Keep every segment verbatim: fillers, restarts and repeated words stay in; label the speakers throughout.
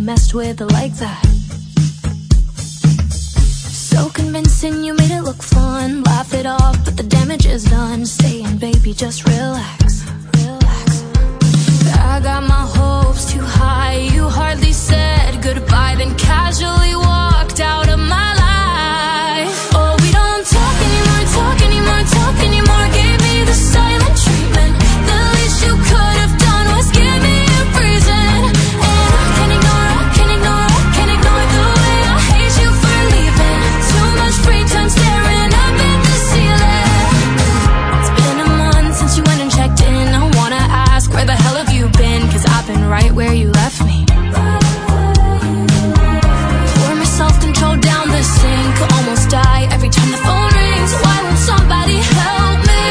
Speaker 1: messed with it like that. So convincing, you made it look fun. Laugh it off, but the damage is done. Saying, baby, just relax, relax. I got my hopes too high. You hardly said goodbye, then casually walked out of my life. Oh, we don't talk anymore, talk anymore, talk anymore. Gave me the silent treatment. The least you could have done was give me a reason. And I can't ignore, I can't ignore, I can't ignore the way I hate you for leaving. Too much free time staring up at the ceiling. It's been a month since you went and checked in. I wanna ask, where the hell have you been? Cause I've been right where you left me. Pour my self-control down the sink. Almost die every time the phone rings. Why won't somebody help me?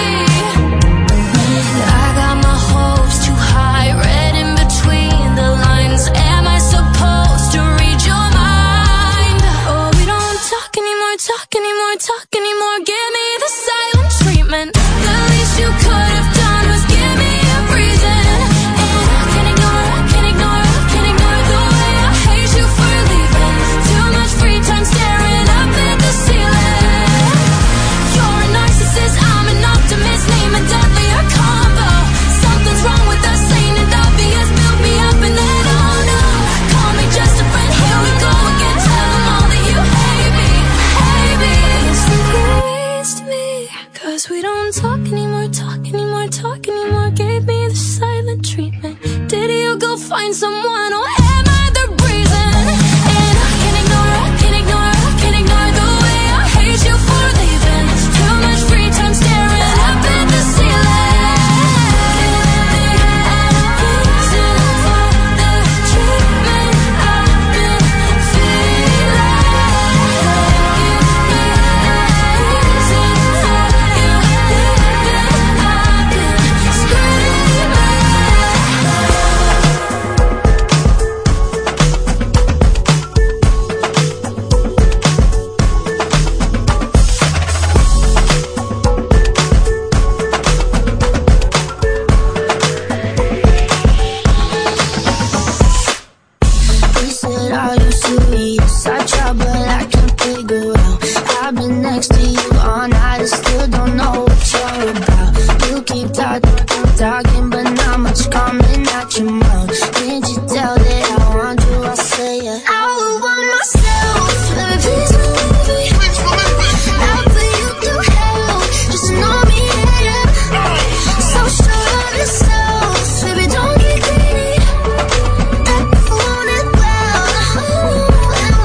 Speaker 1: I got my hopes too high. Read in between the lines. Am I supposed to read your mind? Oh, we don't talk anymore, talk anymore, talk anymore. Give me the silent treatment. The least you could have done was give me a reason. And I can't ignore, I can't ignore, I can't ignore the way I hate you for leaving. Too much free time staring up at the ceiling. You're a narcissist, I'm an optimist. Name a deadlier combo. Something's wrong with us, ain't it obvious? Build me up and then oh no. Call me just a friend, here we go again. Tell them all that you hate me, hate me. You simply waste me. Cause we don't talk anymore, talk anymore, talk anymore. Gave me the silent treatment. Did you go find someone or am I the reason? And I can't ignore, I can't ignore, I can't ignore the way I hate you for leaving. Too much free time staring up at the ceiling. Reason for the treatment I've been feeling. Reason for you leaving. I've been screaming.
Speaker 2: He said, are you serious? I tried but I can't figure out. I've been next to you all night and still don't know what you're about. You keep talking, talking but not much coming out your mouth. Can't you tell that I want you? I say it. I would want myself. Baby, please believe me. I'll put you through hell. Just know me, yeah. So sure of yourself. Baby, don't get greedy. I want it well, well,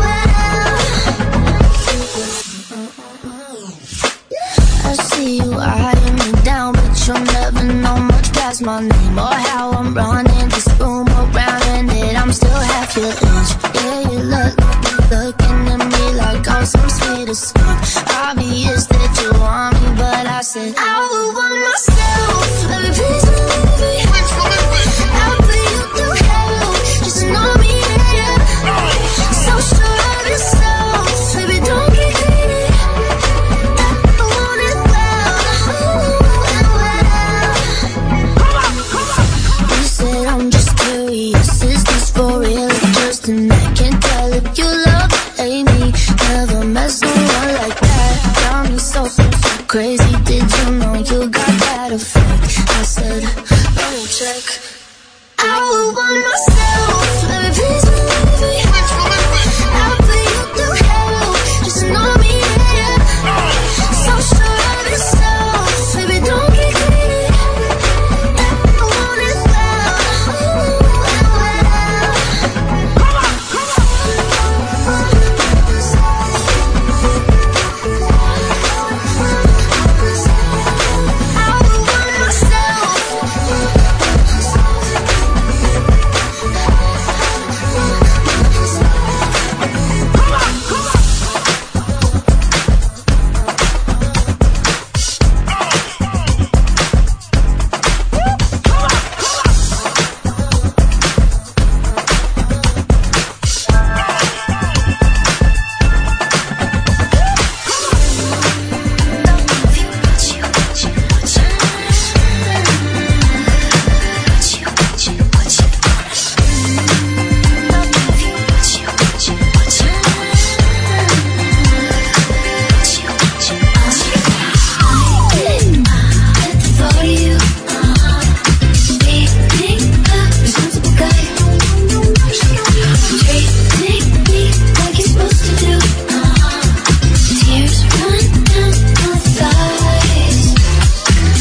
Speaker 2: well. I see you eyeing me down, but you'll never know much past my name or how I'm running this room around, and that I'm still half your age. Yeah, you look, looking at me like I'm some sweet escape. Obvious that you want me, but I said I would want myself. Baby, please believe me. I'll put you through hell. Just know me, yeah. So sure of yourself. Baby, don't get greedy. I want it well, well, well. You said I'm just curious. Is this for real or just an act? Can't tell if you love or hate me. Never met someone like that. Got me so, so, so crazy. Did you know you got that effect? I said, double check. I would want myself. Baby, please believe me. I'll put you through hell. Just know me, yeah. So sure of yourself. Baby, don't get greedy. I want it well, well, I would want myself.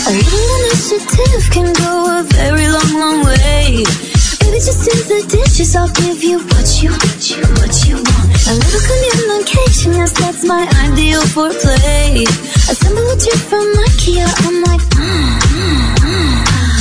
Speaker 2: A little initiative can go a very long, long way. Baby, just do the dishes, I'll give you what you, what you, what you want. A little communication, yes, that's my ideal foreplay. Assemble a trip from IKEA, I'm like, mm, mm, mm.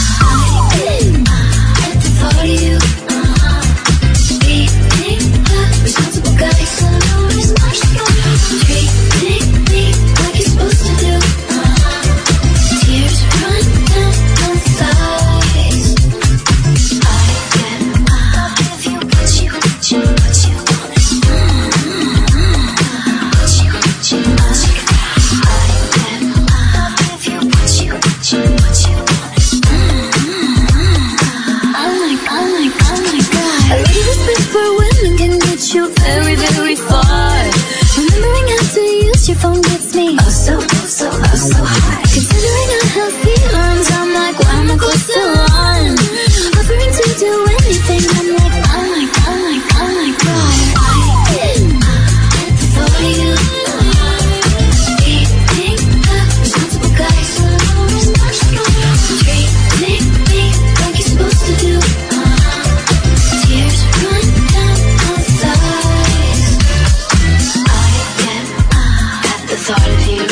Speaker 2: I at the thought of you, uh-huh. Being a responsible guy, so no responsible. Treating me like you're supposed to do, uh-huh. Tears run down my thighs. I get, I'll give you what you, what you, what you want. Mm-hmm. What you, what you, what you. I get, I'll give you what you, what you, what you want. Mm-hmm. Oh my, oh my, oh my God. A little respect for women can get you very, very far. Remembering how to use your phone gets me oh so, oh so, oh so hard. Considering our healthy arms, I'm like, why am I close to one? Offering to do anything, I'm like, oh my, oh my, oh my God. I get at the thought of you. Being a responsible guy, so no responsible. Treating me like you're supposed to do. Uh-huh. Tears run down my thighs. I get at the thought of you.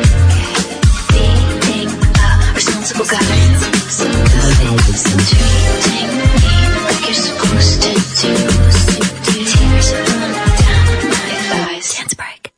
Speaker 2: Being a responsible guy, so treating me like you're supposed to do. Tears run down my thighs. Dance break.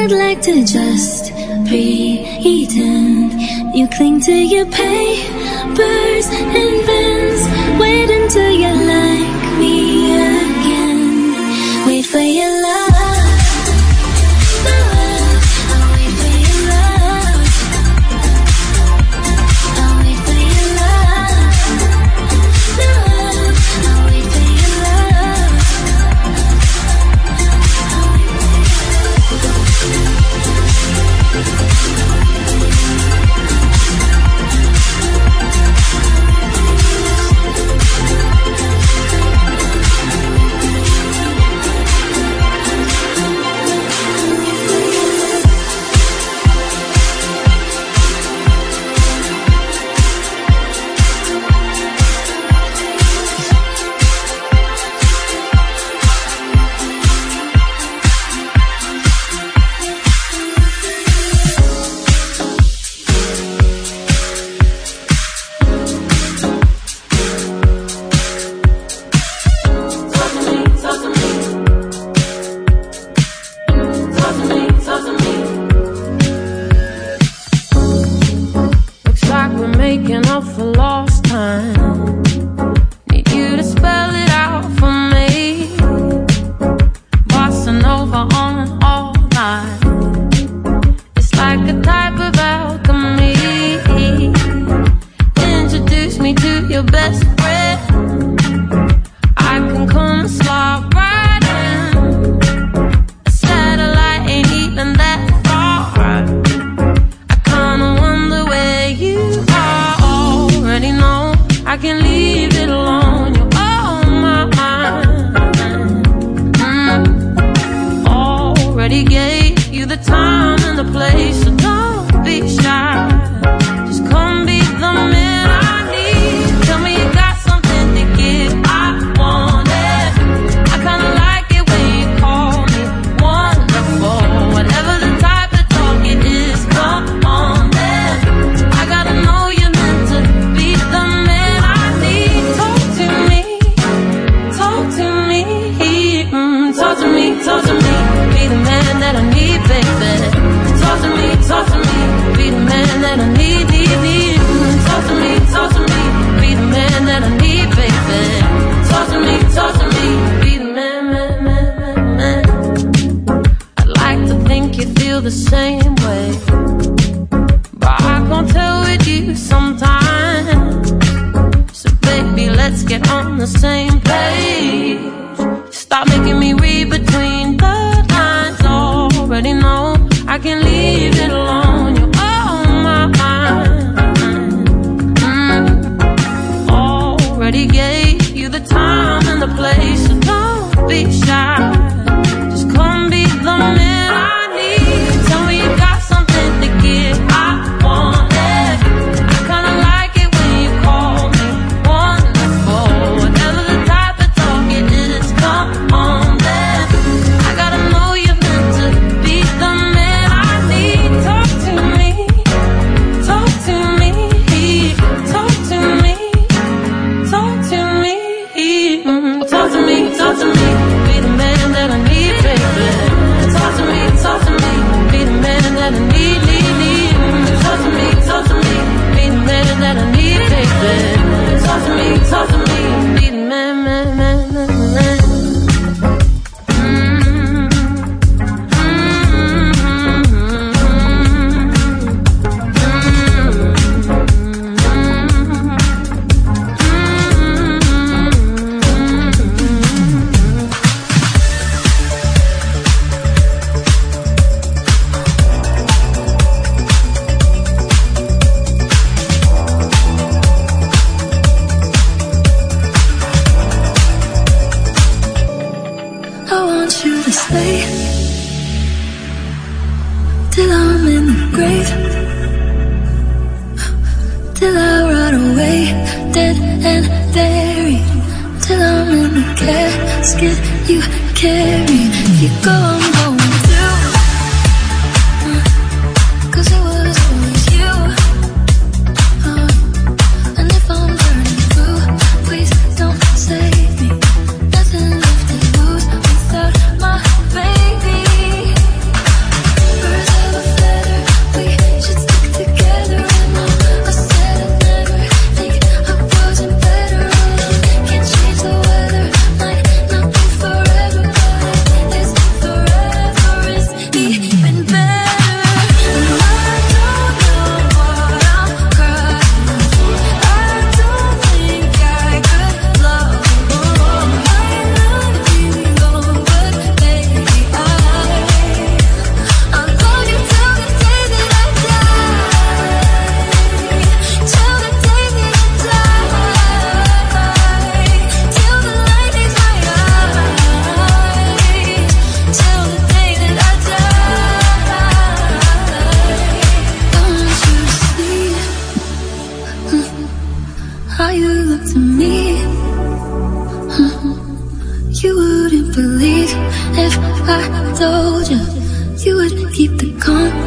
Speaker 2: would like to just pretend you cling to your papers and pens. Wait until you like me again. Wait for your love.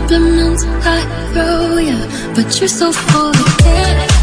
Speaker 1: compliments I throw you, but you're so full of it.